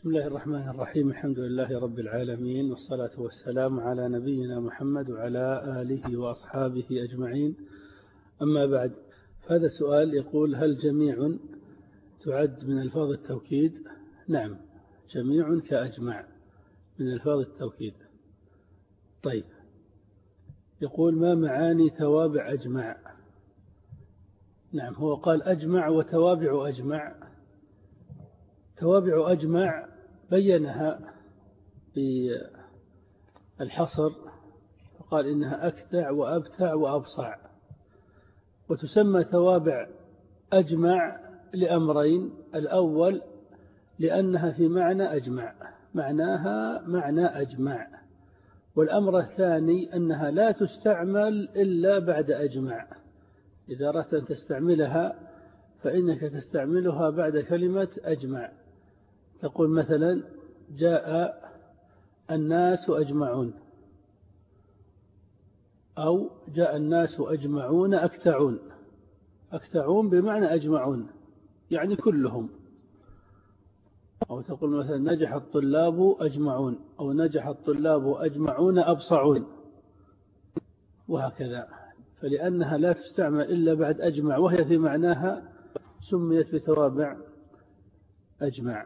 بسم الله الرحمن الرحيم. الحمد لله رب العالمين، والصلاة والسلام على نبينا محمد وعلى آله وأصحابه أجمعين. أما بعد، هذا سؤال يقول: هل جميع تعد من ألفاظ التوكيد؟ نعم، جميع كأجمع من ألفاظ التوكيد. طيب، يقول: ما معاني توابع أجمع؟ نعم، هو قال أجمع وتوابع أجمع. توابع أجمع بينها بالحصر، فقال إنها أكتع وأبتع وأبصع. وتسمى توابع أجمع لأمرين: الأول لأنها في معنى أجمع، معناها معنى أجمع. والأمر الثاني أنها لا تستعمل إلا بعد أجمع. إذا أردت أن تستعملها فإنك تستعملها بعد كلمة أجمع. تقول مثلا: جاء الناس أجمعون، أو جاء الناس أجمعون أكتعون. أكتعون بمعنى أجمعون، يعني كلهم. أو تقول مثلا: نجح الطلاب أجمعون، أو نجح الطلاب أجمعون أبصعون، وهكذا. فلأنها لا تستعمل إلا بعد أجمع وهي في معناها سميت بتوابع أجمع.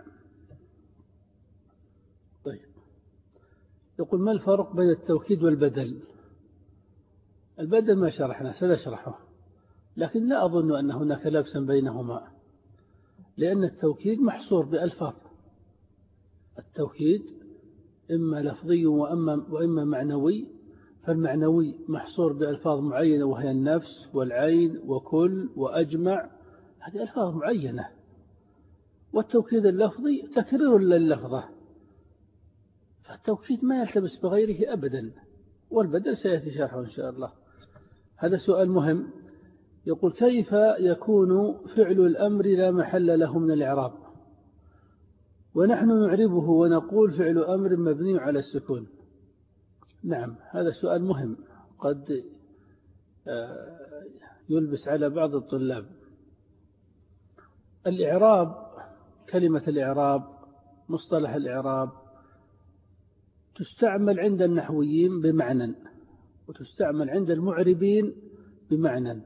طيب، يقول: ما الفرق بين التوكيد والبدل؟ البدل ما شرحنا، سنشرحه، لكن لا أظن أن هناك لبسا بينهما، لأن التوكيد محصور بألفاظ. التوكيد إما لفظي وإما معنوي، فالمعنوي محصور بألفاظ معينة وهي النفس والعين وكل وأجمع، هذه ألفاظ معينة. والتوكيد اللفظي تكرير لللفظة، فالتوكيد ما يلتبس بغيره أبدا، والبدل سيأتي شرحه إن شاء الله. هذا سؤال مهم. يقول: كيف يكون فعل الأمر لا محل له من الإعراب ونحن نعربه ونقول فعل أمر مبني على السكون؟ نعم، هذا سؤال مهم، قد يلبس على بعض الطلاب. الإعراب، كلمة الإعراب، مصطلح الإعراب، تستعمل عند النحويين بمعنى، وتستعمل عند المعربين بمعنى.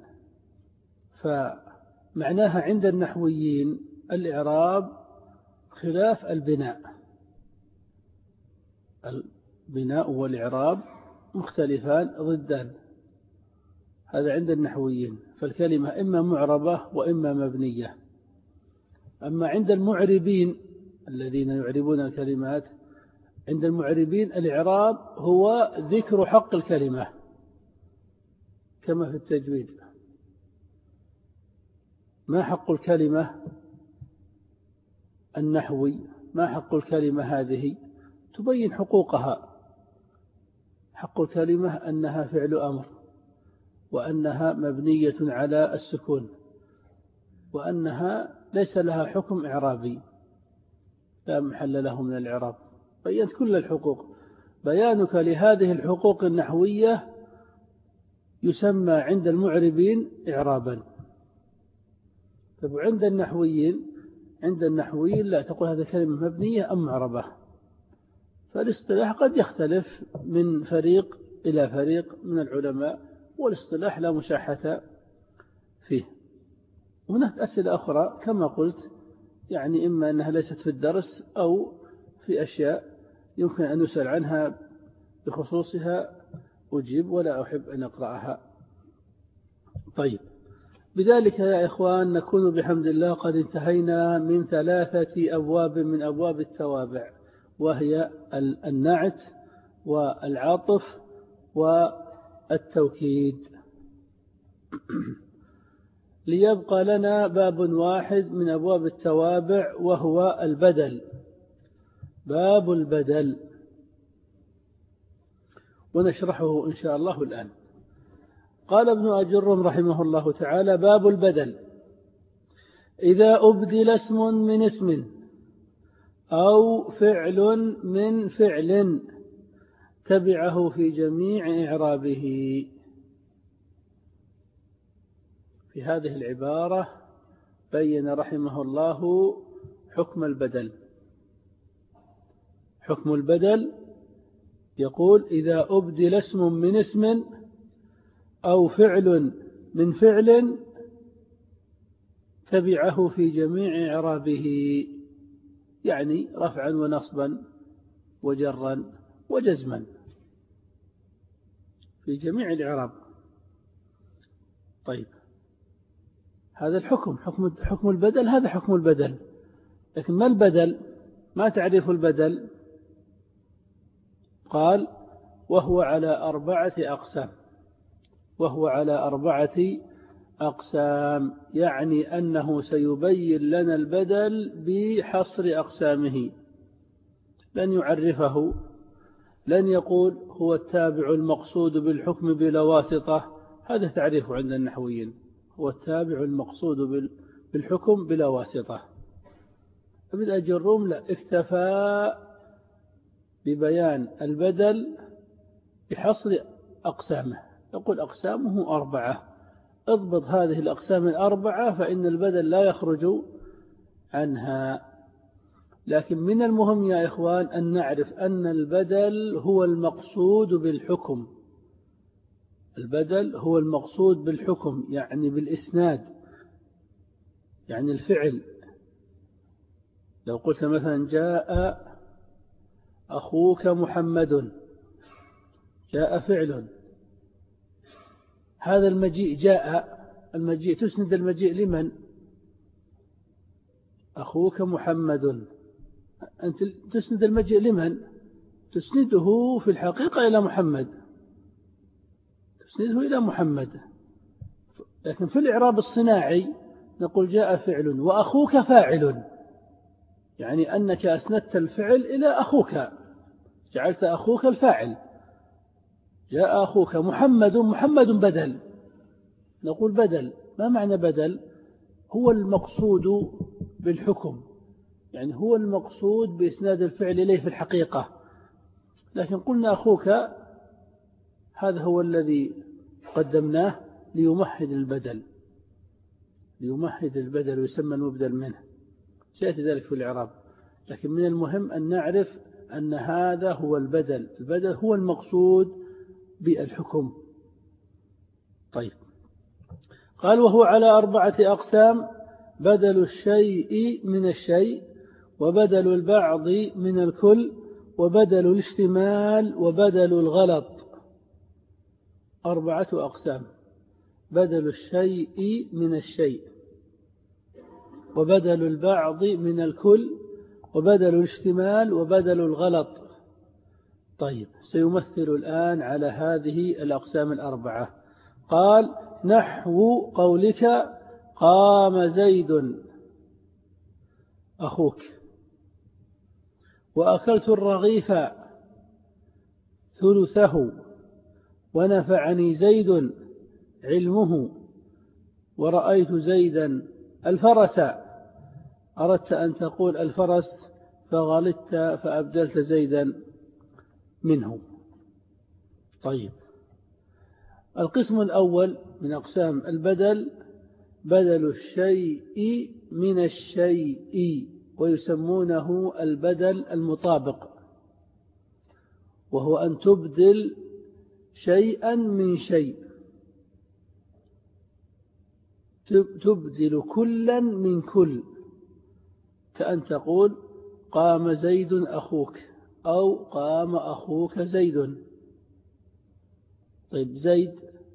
فمعناها عند النحويين الإعراب خلاف البناء. البناء والإعراب مختلفان ضدان، هذا عند النحويين، فالكلمة إما معربة وإما مبنية. أما عند المعربين الذين يعربون الكلمات، عند المعربين الإعراب هو ذكر حق الكلمة، كما في التجويد: ما حق الكلمة النحوي، ما حق الكلمة هذه، تبين حقوقها. حق الكلمة أنها فعل أمر، وأنها مبنية على السكون، وأنها ليس لها حكم إعرابي، لا محل له من الإعراب. بيّنت كل الحقوق. بيانك لهذه الحقوق النحوية يسمى عند المعربين إعرابا. طيب، عند النحويين لا، تقول هذه كلمة مبنية أم معربة. فالاصطلاح قد يختلف من فريق إلى فريق من العلماء، والاصطلاح لا مشاحة فيه. هناك أسئلة أخرى كما قلت، يعني إما أنها ليست في الدرس أو في أشياء يمكن أن يسأل عنها بخصوصها أجيب ولا أحب أن أقرأها. طيب، بذلك يا إخوان نكون بحمد الله قد انتهينا من 3 أبواب من أبواب التوابع، وهي النعت والعطف والتوكيد. ليبقى لنا باب واحد من أبواب التوابع، وهو البدل، باب البدل، ونشرحه إن شاء الله الآن. قال ابن أجرم رحمه الله تعالى: باب البدل: إذا أبدل اسم من اسم أو فعل من فعل تبعه في جميع إعرابه. في هذه العبارة بين رحمه الله حكم البدل. حكم البدل يقول إذا أبدل اسم من اسم أو فعل من فعل تبعه في جميع إعرابه، يعني رفعا ونصبا وجرا وجزما في جميع الإعراب. طيب هذا الحكم حكم البدل، هذا حكم البدل. لكن ما البدل؟ ما تعريف البدل؟ قال وهو على 4 أقسام. وهو على 4 أقسام، يعني أنه سيبين لنا البدل بحصر أقسامه، لن يعرفه، لن يقول هو التابع المقصود بالحكم بلا واسطة، هذا تعريف عند النحويين، هو التابع المقصود بالحكم بلا واسطة. ابن الجروم لا، اكتفى ببيان البدل بحصر أقسامه، يقول أقسامه 4، اضبط هذه الأقسام 4 فإن البدل لا يخرج عنها. لكن من المهم يا إخوان أن نعرف أن البدل هو المقصود بالحكم. البدل هو المقصود بالحكم، يعني بالإسناد، يعني الفعل. لو قلت مثلا جاء أخوك محمد، جاء فعل، هذا المجيء جاء، المجيء تسند المجيء لمن؟ أخوك محمد، أنت تسند المجيء لمن؟ تسنده في الحقيقة إلى محمد، تسنده إلى محمد. لكن في الإعراب الصناعي نقول جاء فعل وأخوك فاعل، يعني أنك أسندت الفعل إلى أخوك، جعلت أخوك الفاعل. جاء أخوك محمد، محمد بدل، نقول بدل. ما معنى بدل؟ هو المقصود بالحكم، يعني هو المقصود بإسناد الفعل إليه في الحقيقة. لكن قلنا أخوك، هذا هو الذي قدمناه ليمهد البدل، ليمهد البدل ويسمى المبدل منه، سيأتي ذلك في الإعراب. لكن من المهم أن نعرف أن هذا هو البدل، البدل هو المقصود بالحكم. طيب قال وهو على 4 أقسام: بدل الشيء من الشيء، وبدل البعض من الكل، وبدل الاشتمال، وبدل الغلط. 4 أقسام: بدل الشيء من الشيء، وبدل البعض من الكل، وبدل الاشتمال، وبدل الغلط. طيب سيمثل الآن على هذه الأقسام 4. قال نحو قولك قام زيد أخوك، وأكلت الرغيف ثلثه، ونفعني زيد علمه، ورأيت زيدا الفرس. أردت أن تقول الفرس فغلطت فأبدلت زيدا منه. طيب القسم الأول من أقسام البدل: بدل الشيء من الشيء، ويسمونه البدل المطابق، وهو أن تبدل شيئا من شيء، تبدل كلا من كل، كأن تقول قام زيد أخوك، أو قام أخوك زيد. طيب زيد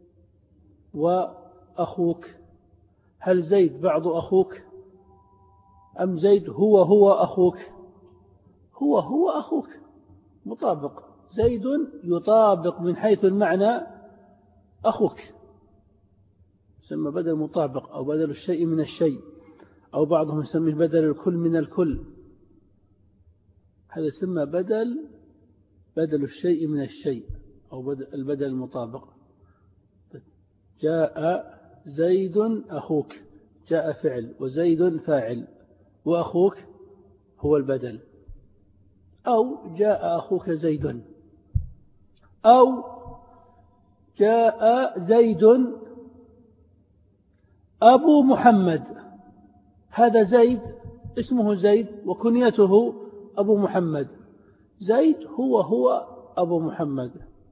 وأخوك، هل زيد بعض أخوك أم زيد هو أخوك؟ هو أخوك، مطابق. زيد يطابق من حيث المعنى أخوك، يسمى بدل مطابق، أو بدل الشيء من الشيء، أو بعضهم يسميه بدل الكل من الكل، هذا يسمى بدل الشيء من الشيء، أو البدل المطابق. جاء زيد أخوك، جاء فعل وزيد فاعل، وأخوك هو البدل. أو جاء أخوك زيد، أو جاء زيد أبو محمد، هذا زيد اسمه زيد وكنيته أبو محمد، زيد هو أبو محمد.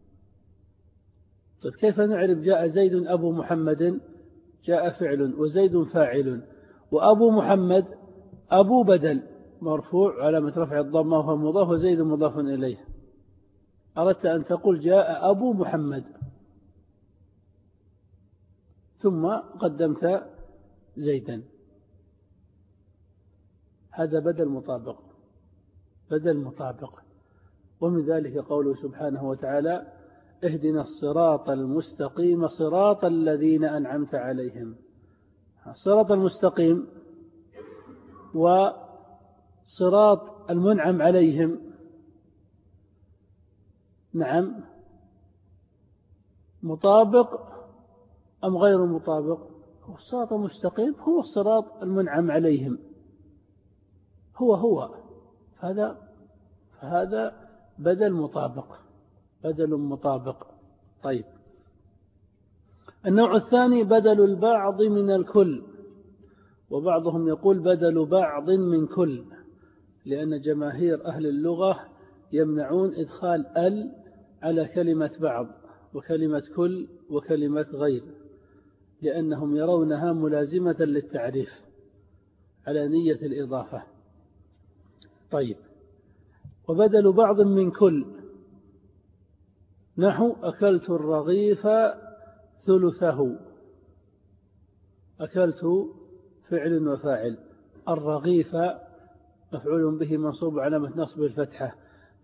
طيب كيف نعرف جاء زيد أبو محمد؟ جاء فعل وزيد فاعل وأبو محمد أبو بدل مرفوع علامة رفع الضمة وهو مضاف وزيد مضاف إليه. أردت أن تقول جاء أبو محمد ثم قدمت زيدا، هذا بدل مطابق. ومن ذلك قوله سبحانه وتعالى اهدنا الصراط المستقيم صراط الذين أنعمت عليهم. الصراط المستقيم وصراط المنعم عليهم نعم مطابق أم غير مطابق؟ الصراط المستقيم هو الصراط المنعم عليهم، هو فهذا بدل مطابق. طيب النوع الثاني بدل البعض من الكل، وبعضهم يقول بدل بعض من كل، لأن جماهير أهل اللغة يمنعون إدخال ال على كلمة بعض وكلمة كل وكلمة غير، لأنهم يرونها ملازمة للتعريف على نية الإضافة. طيب وبدل بعض من كل نحو أكلت الرغيف ثلثه. أكلت فعل وفاعل، الرغيف مفعول به منصوب علامة نصب الفتحة،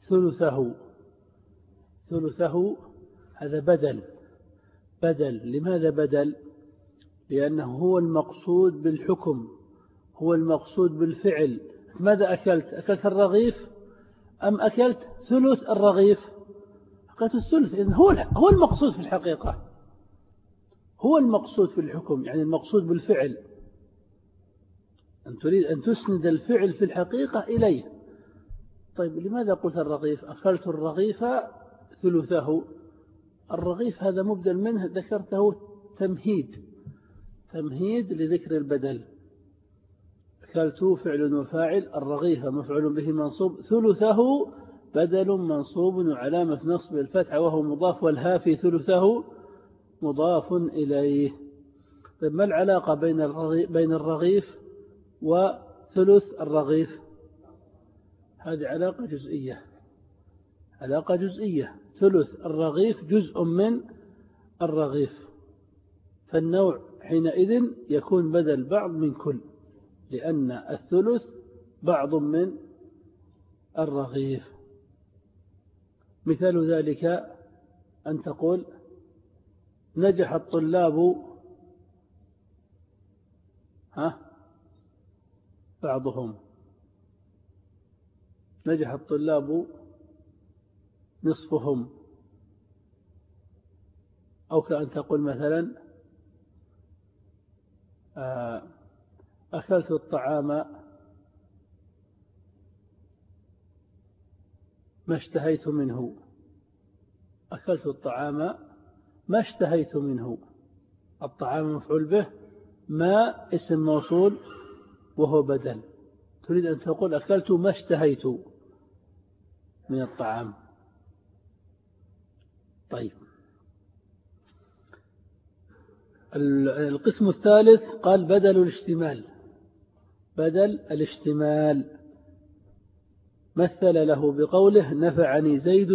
ثلثه هذا بدل. لماذا بدل؟ لأنه هو المقصود بالحكم، هو المقصود بالفعل. ماذا أكلت الرغيف أم أكلت ثلث الرغيف؟ أكلت الثلث، إذن هو المقصود في الحقيقة، هو المقصود في الحكم، يعني المقصود بالفعل. أن تريد أن تسند الفعل في الحقيقة إليه. طيب لماذا قلت الرغيف؟ أكلت الرغيف ثلثه. الرغيف هذا مبدل منه ذكرته تمهيد لذكر البدل. أكلت فعل وفاعل، الرغيف مفعول به منصوب، ثلثه بدل منصوب وعلامة نصب الفتحة وهو مضاف، والهافي ثلثه مضاف إليه. طيب ما العلاقة بين الرغيف وثلث الرغيف؟ هذه علاقة جزئية. ثلث الرغيف جزء من الرغيف، فالنوع حينئذ يكون بدل بعض من كل، لأن الثلث بعض من الرغيف. مثال ذلك أن تقول نجح الطلاب بعضهم، نجح الطلاب نصفهم. أو كأن تقول مثلا أكلت الطعام ما اشتهيت منه. أكلت الطعام ما اشتهيت منه، الطعام مفعول به، ما اسم موصول وهو بدل. تريد أن تقول أكلت ما اشتهيت من الطعام. طيب القسم الثالث قال بدل الاشتمال، مثل له بقوله نفعني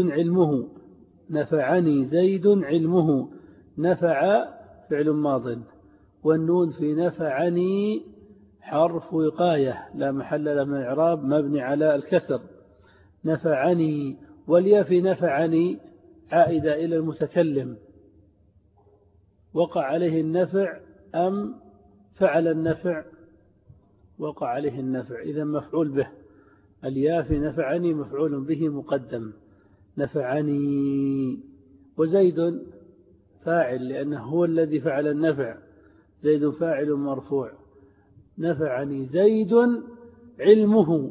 زيد علمه. نفع فعل ماض، والنون في نفعني حرف وقاية لا محل له من الإعراب، مبني على الكسر. نفعني، والياء في نفعني عائدة إلى المتكلم، وقع عليه النفع أم فعل النفع؟ وقع عليه النفع، إذا مفعول به. الياء في نفعني مفعول به مقدم، نفعني. وزيد فاعل لأنه هو الذي فعل النفع، زيد فاعل مرفوع. نفعني زيد علمه،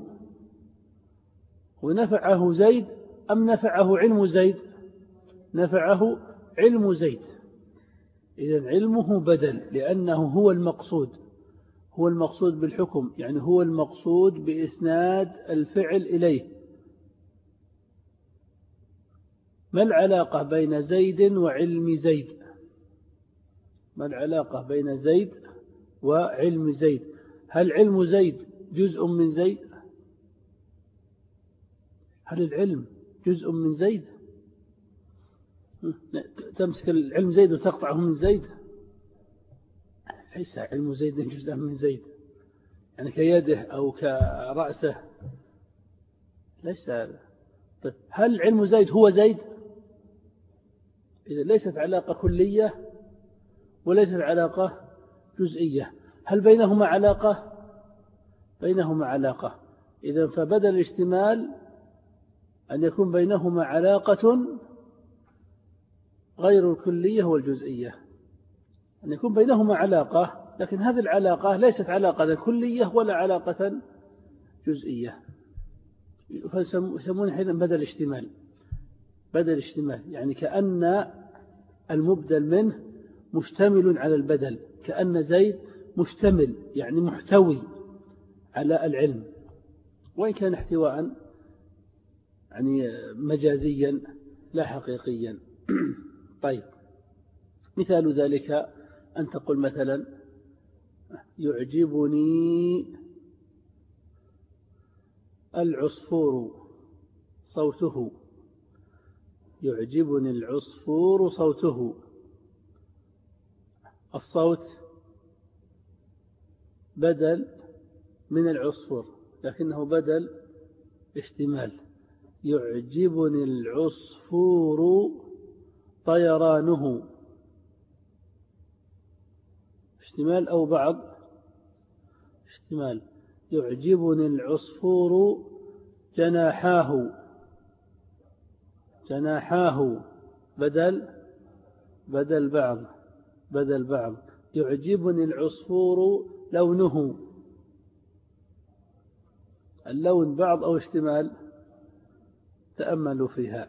ونفعه زيد أم نفعه علم زيد؟ نفعه علم زيد. إذن علمه بدل، لأنه هو المقصود بالحكم، يعني هو المقصود بإسناد الفعل إليه. ما العلاقة بين زيد وعلم زيد؟ ما العلاقة بين زيد وعلم زيد؟ هل علم زيد جزء من زيد؟ هل العلم جزء من زيد؟ تمسك العلم زيد وتقطعه من زيد؟ ليس علم زيد جزءا من زيد، يعني كيده أو كرأسه، ليس. طيب هل علم زيد هو زيد؟ إذا ليست علاقة كلية وليست علاقة جزئية. هل بينهما علاقة؟ بينهما علاقة. إذا فبدل الاشتمال أن يكون بينهما علاقة غير الكلية والجزئية، أن يكون بينهما علاقة، لكن هذه العلاقة ليست علاقة كلية ولا علاقة جزئية، فيسمونه حينئذ بدل اشتمال. بدل اشتمال يعني كأن المبدل منه مشتمل على البدل، كأن زيد مشتمل يعني محتوي على العلم، وإن كان احتواء يعني مجازيا لا حقيقيا. طيب مثال ذلك أن تقول مثلا يعجبني العصفور صوته، يعجبني العصفور صوته. الصوت بدل من العصفور لكنه بدل اشتمال. يعجبني العصفور طيرانه، اشتمال أو بعض اشتمال. يعجبني العصفور جناحاه، جناحاه بدل بعض. يعجبني العصفور لونه، اللون بعض أو اشتمال؟ تأملوا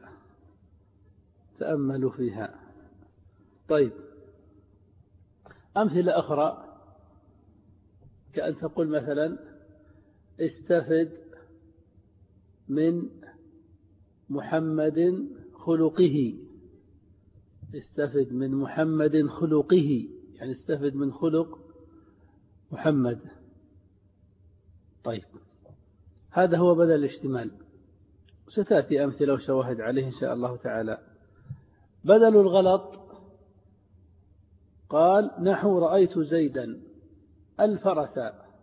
فيها. طيب أمثلة أخرى كأن تقول مثلا استفد من محمد خلقه، استفد من محمد خلقه يعني استفد من خلق محمد. طيب هذا هو بدل الاشتمال، ستأتي أمثلة وشواهد عليه إن شاء الله تعالى. بدل الغلط قال نحو رأيت زيدا الفرس،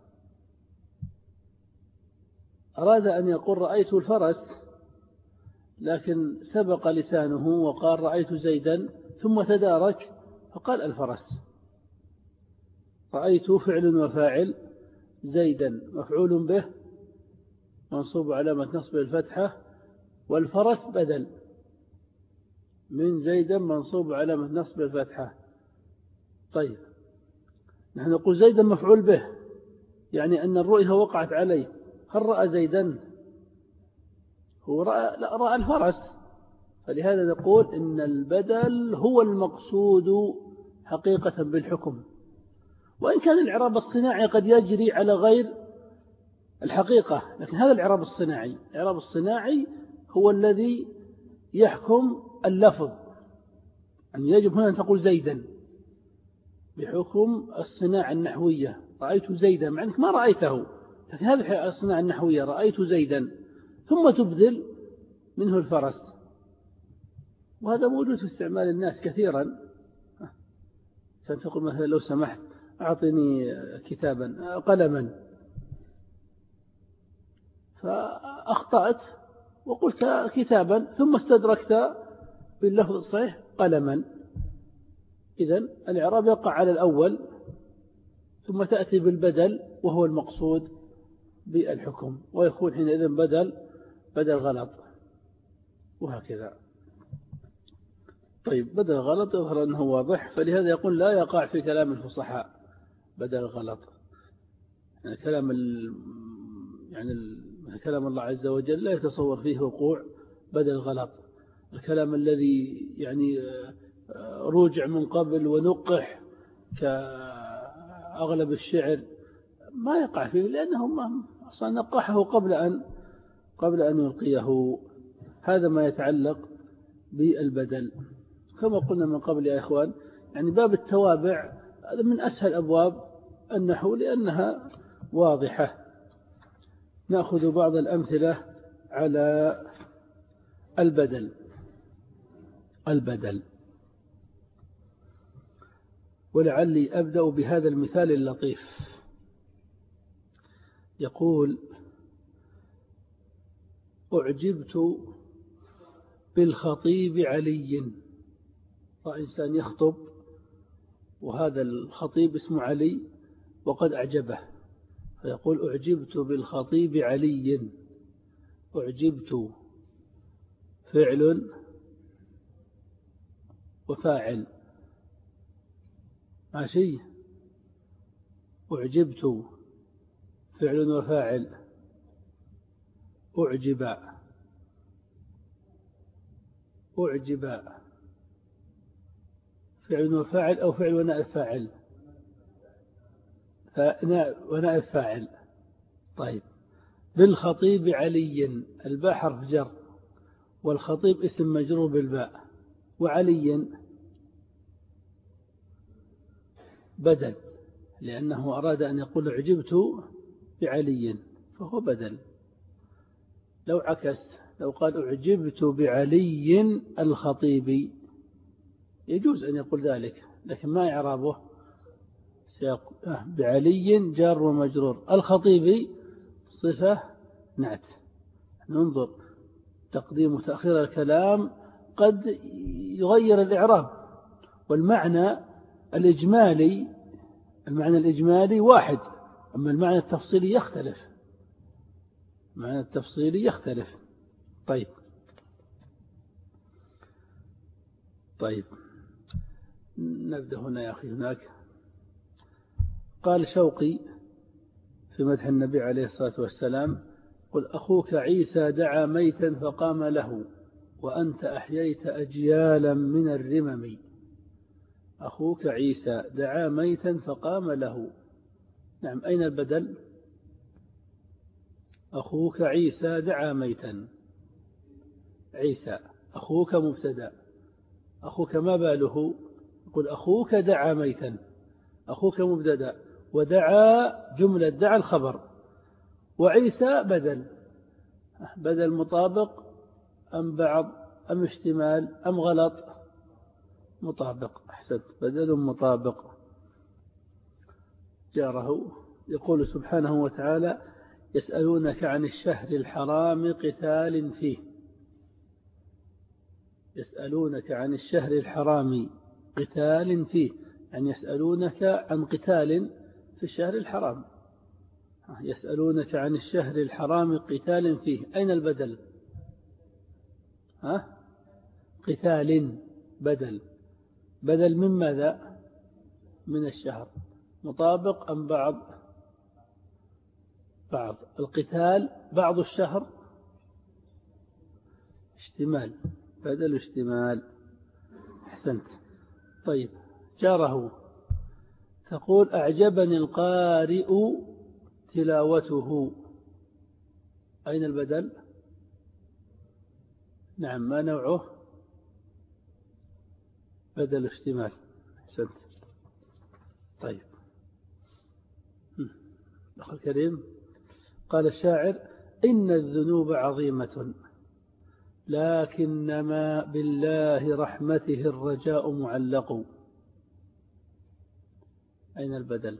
أراد أن يقول رأيت الفرس لكن سبق لسانه وقال رأيت زيدا ثم تدارك فقال الفرس. رأيت فعل وفاعل، زيدا مفعول به منصوب علامة نصب الفتحة، والفرس بدل من زيدا منصوب علامة نصب الفتحة. طيب نحن نقول زيدا مفعول به يعني أن الرؤية وقعت عليه. هل رأى زيدا؟ هو رأى الفرس. فلهذا نقول إن البدل هو المقصود حقيقة بالحكم، وإن كان الإعراب الصناعي قد يجري على غير الحقيقة، لكن هذا الإعراب الصناعي. الإعراب الصناعي هو الذي يحكم اللفظ، أن يجب هنا أن تقول زيدا بحكم الصناعة النحوية. رأيت زيدا مع أنك ما رأيته، لكن هذه الصناعة النحوية رأيت زيدا ثم تبذل منه الفرس، وهذا موجود في استعمال الناس كثيرا. كان تقول مثلا لو سمحت أعطني كتابا قلما، فأخطأت وقلت كتابا ثم استدركت باللفظ الصحيح قلما. إذن الإعراب يقع على الأول ثم تأتي بالبدل وهو المقصود بالحكم، ويكون حينئذ بدل غلط، وهكذا. طيب بدل غلط يظهر أنه واضح، فلهذا يقول لا يقع في كلام الفصحاء بدل غلط. يعني كلام الله عز وجل لا يتصور فيه وقوع بدل غلط. الكلام الذي يعني روجع من قبل ونقح كأغلب الشعر ما يقع فيه، لأنه أصلا نقحه قبل أن يلقيه. هذا ما يتعلق بالبدل. كما قلنا من قبل يا إخوان، يعني باب التوابع هذا من أسهل أبواب النحو لأنها واضحة. نأخذ بعض الأمثلة على البدل، ولعلي أبدأ بهذا المثال اللطيف. يقول: أعجبت بالخطيب علي. إنسان يخطب وهذا الخطيب اسمه علي وقد أعجبه، فيقول: أعجبت بالخطيب علي. أعجبت فعل وفاعل، ماشي. أعجبت فعل وفاعل. أعجب فعل وفاعل أو فعل ونائب فاعل؟ ونائب فاعل. طيب. بالخطيب علي، الباء حرف جر، والخطيب اسم مجرور بالباء، وعلي بدل، لأنه أراد أن يقول أعجبت بعلي فهو بدل. لو عكس، لو قال أعجبت بعلي الخطيب يجوز أن يقول ذلك، لكن ما إعرابه؟ بعلي جار ومجرور، الخطيب صفة نعت. ننظر تقديم وتأخير الكلام قد يغير الإعراب، والمعنى الإجمالي واحد، أما المعنى التفصيلي يختلف. طيب نبدأ هنا يا أخي. هناك قال شوقي في مدح النبي عليه الصلاة والسلام: قل أخوك عيسى دعا ميتا فقام له، وأنت أحييت أجيالا من الرمم. أخوك عيسى دعا ميتا فقام له. نعم، أين البدل؟ أخوك عيسى دعا ميتا. عيسى أخوك مبتدأ، أخوك ما باله؟ قل أخوك دعا ميتا، أخوك مبتدأ، ودعا جملة دعا الخبر، وعيسى بدل مطابق أم بعض أم اشتمال أم غلط؟ مطابق. أحسنت، بدل مطابق. جاره. يقول سبحانه وتعالى: يسألونك عن الشهر الحرام قتال فيه. يسألونك عن الشهر الحرام قتال فيه، يعني يسألونك عن قتال في الشهر الحرام. يسألونك عن الشهر الحرام قتال فيه، أين البدل؟ قتال بدل من ماذا؟ من الشهر. مطابق أم بعض؟ القتال بعض الشهر، اشتمال، بدل اشتمال. أحسنت. طيب. جاره. تقول: أعجبني القارئ تلاوته. أين البدل؟ نعم، ما نوعه؟ بدل اشتمال. أحسنت. طيب. أخي الكريم، قال الشاعر: إن الذنوب عظيمة لكنما بالله رحمته الرجاء معلق. أين البدل؟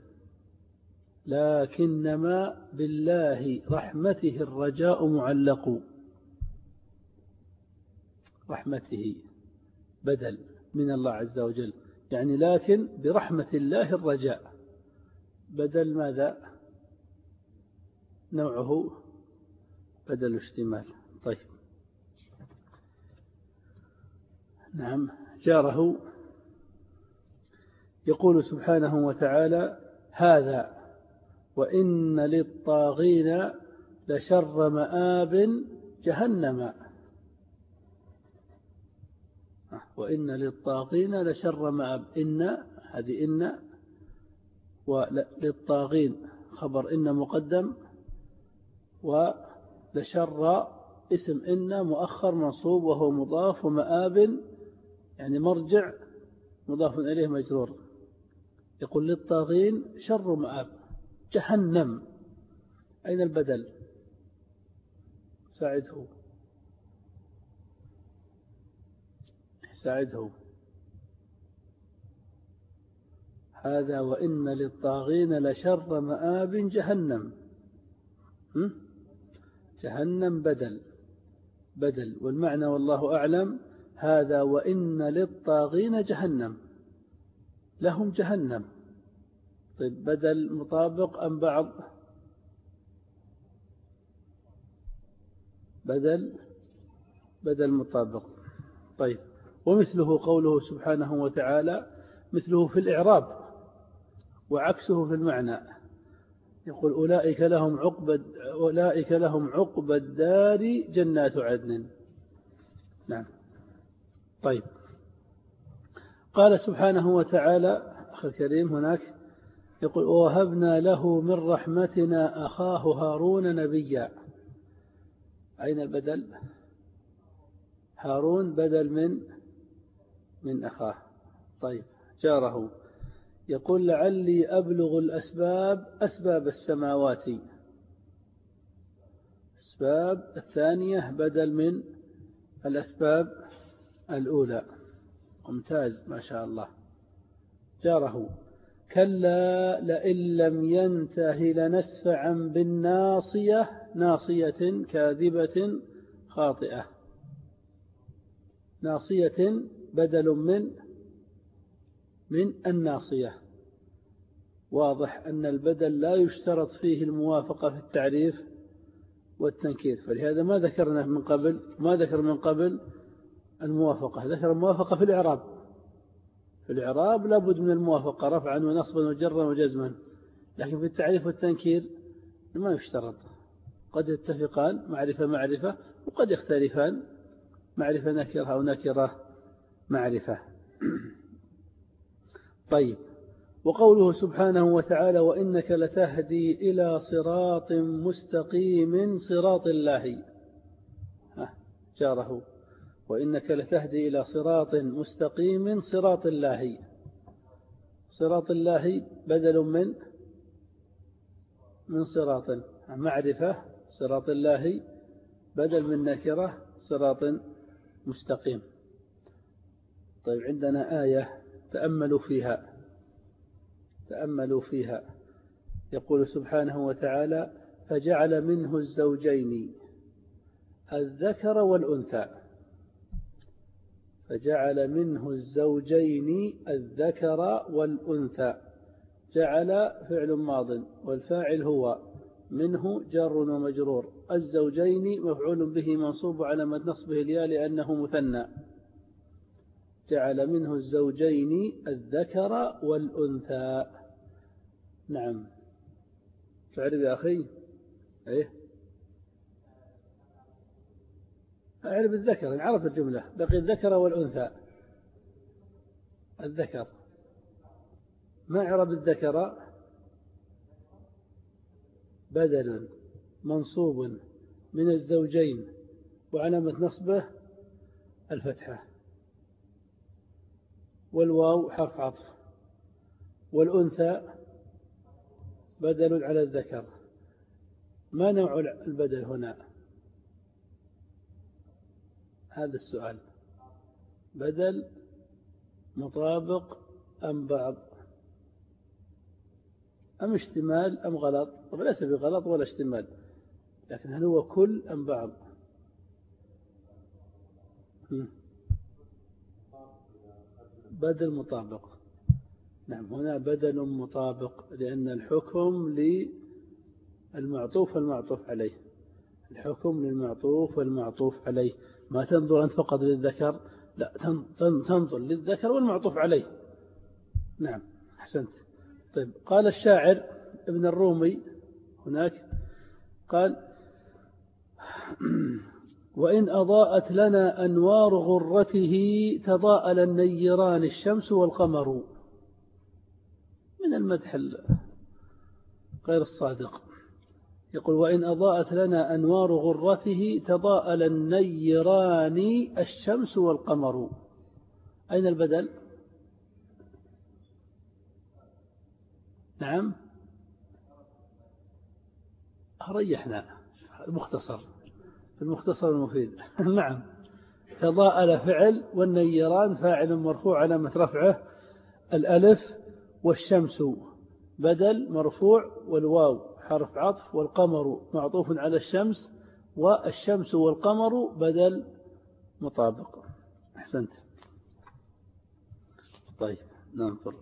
لكنما بالله رحمته الرجاء معلق. رحمته بدل من الله عز وجل، يعني لكن برحمة الله الرجاء. بدل ماذا؟ نوعه بدل اشتمال. طيب. نعم. جاره. يقول سبحانه وتعالى: هذا وإن للطاغين لشر مآب جهنم. وإن للطاغين لشر مآب. هذه إن، وللطاغين خبر إن مقدم، ولشر اسم إن مؤخر منصوب وهو مضاف، ومآب يعني مرجع مضاف إليه مجرور. يقول للطاغين شر مآب جهنم. أين البدل؟ ساعده. هذا وإن للطاغين لشر مآب جهنم. جهنم بدل والمعنى والله أعلم. هذا وإن للطاغين جهنم، لهم جهنم. طيب بدل مطابق أم بعض؟ بدل مطابق. طيب ومثله قوله سبحانه وتعالى، مثله في الإعراب وعكسه في المعنى. يقول أولئك لهم عقبى الدار جنات عدن. نعم. طيب قال سبحانه وتعالى أخي الكريم هناك، يقول ووهبنا له من رحمتنا أخاه هارون نبيا. أين البدل؟ هارون بدل من أخاه. طيب جاره. يقول لعلي أبلغ أسباب السماوات. أسباب الثانية بدل من الأسباب الأولى. ممتاز ما شاء الله. جاره. كلا لئن لم ينته لنسفعا بالناصية، ناصية كاذبة خاطئة. ناصية بدل من الناصية. واضح أن البدل لا يشترط فيه الموافقة في التعريف والتنكير، فلهذا ما ذكرنا من قبل، ما ذكر من قبل الموافقة، ذكر الموافقة في الإعراب. في الإعراب لابد من الموافقة رفعا ونصبا وجرا وجزما، لكن في التعريف والتنكير ما يشترط. قد يتفقان معرفة وقد يختلفان معرفة نكرة أو نكرة معرفة. طيب وقوله سبحانه وتعالى وإنك لتهدي إلى صراط مستقيم صراط الله. جاره. وإنك لتهدي إلى صراط مستقيم صراط الله. صراط الله بدل من صراط، معرفة. صراط الله بدل من نكرة صراط مستقيم. طيب عندنا آية تأملوا فيها. يقول سبحانه وتعالى فجعل منه الزوجين الذكر والأنثى. فجعل منه الزوجين الذكر والأنثى. جعل فعل ماض والفاعل هو منه جار ومجرور. الزوجين مفعول به منصوب على نصبه الياء لأنه مثنى. جعل منه الزوجين الذكر والأنثى. نعم. تعرف يا أخي؟ إيه؟ أعرف الذكر، عرف الجملة، بقي الذكر والأنثى. الذكر ما عرب الذكر؟ بدل منصوب من الزوجين وعلامة نصبه الفتحة، والواو حرف عطف، والأنثى بدل على الذكر. ما نوع البدل هنا؟ هذا السؤال. بدل مطابق أم بعض أم اشتمال أم غلط؟ ليس بغلط ولا اشتمال، لكن هل هو كل أم بعض؟ بدل مطابق. نعم هنا بدل مطابق، لأن الحكم للمعطوف والمعطوف عليه. الحكم للمعطوف والمعطوف عليه. ما تنظر أنت فقط للذكر، لا تنظر للذكر والمعطوف عليه. نعم أحسنت. طيب قال الشاعر ابن الرومي هناك قال وإن أضاءت لنا أنوار غرته تضاءل النيران الشمس والقمر. من المدح غير الصادق. يقول وإن أضاءت لنا أنوار غرته تضاءل النيران الشمس والقمر. أين البدل؟ نعم ريحنا المختصر في المختصر المفيد. نعم تضاءل فعل والنيران فاعل مرفوع علامة رفعه الألف، والشمس بدل مرفوع والواو حرف عطف، والقمر معطوف على الشمس، والشمس والقمر بدل مطابق. أحسنت. طيب ننظر.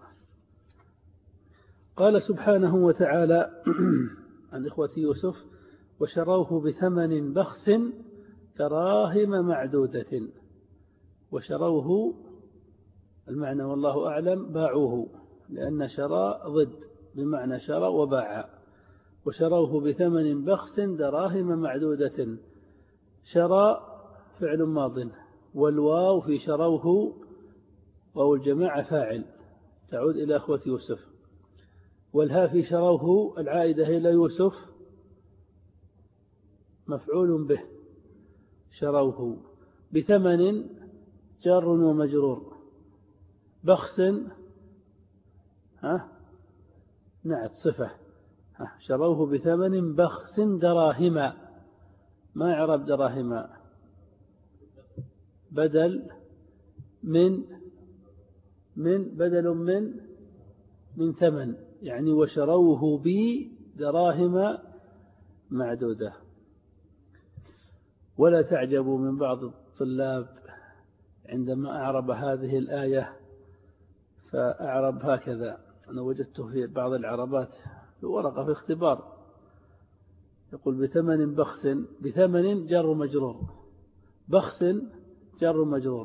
قال سبحانه وتعالى عن إخوة يوسف وشروه بثمن بخس دراهم معدودة. وشروه المعنى والله أعلم باعوه، لأن شراء ضد بمعنى شرى وباع. وشروه بثمن بخس دراهم معدودة. شرى فعل ماض، والواو في شروه واو الجماعة فاعل تعود إلى أخوة يوسف، والها في شروه العائدة إلى يوسف مفعول به. شروه بثمن جار ومجرور، بخس نعت صفة. شروه بثمن بخس دراهم. ما إعراب دراهم؟ بدل من ثمن، يعني وشروه بدراهم معدودة. ولا تعجبوا من بعض الطلاب عندما أعرب هذه الآية فأعرب هكذا. أنا وجدته في بعض العربات في ورقة في اختبار يقول بثمن بخس، بثمن جر مجرور، بخس جر مجرور.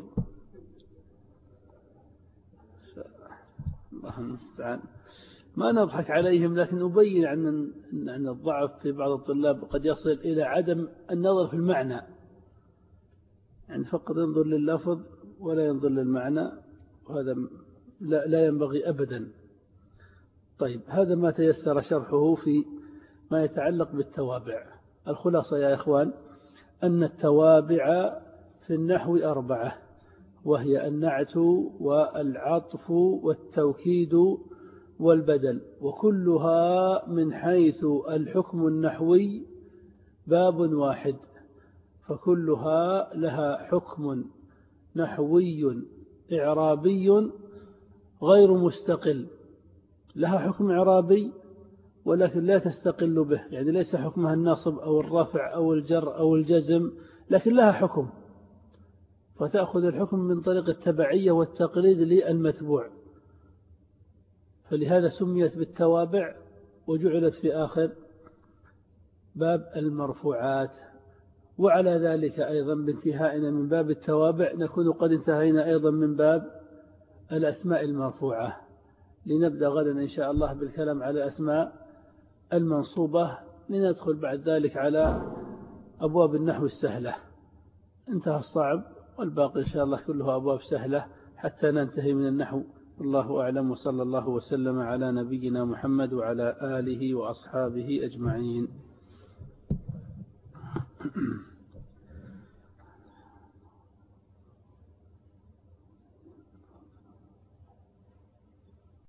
الله المستعان. ما نضحك عليهم، لكن أبين أن الضعف في بعض الطلاب قد يصل إلى عدم النظر في المعنى، يعني فقط ينظر لللفظ ولا ينظر للمعنى، وهذا لا ينبغي أبدا. طيب هذا ما تيسر شرحه في ما يتعلق بالتوابع. الخلاصة يا إخوان أن التوابع في النحو 4، وهي النعت والعطف والتوكيد والبدل، وكلها من حيث الحكم النحوي باب واحد، فكلها لها حكم نحوي إعرابي غير مستقل. لها حكم إعرابي ولكن لا تستقل به، يعني ليس حكمها النصب أو الرفع أو الجر أو الجزم، لكن لها حكم، فتأخذ الحكم من طريق التبعية والتقليد للمتبوع، فلهذا سميت بالتوابع وجعلت في آخر باب المرفوعات. وعلى ذلك أيضا بانتهائنا من باب التوابع نكون قد انتهينا أيضا من باب الأسماء المرفوعة، لنبدأ غدا إن شاء الله بالكلام على الأسماء المنصوبة، لندخل بعد ذلك على أبواب النحو السهلة. انتهى الصعب والباقي إن شاء الله كله أبواب سهلة حتى ننتهي من النحو. الله أعلم، وصلى الله وسلم على نبينا محمد وعلى آله وأصحابه أجمعين.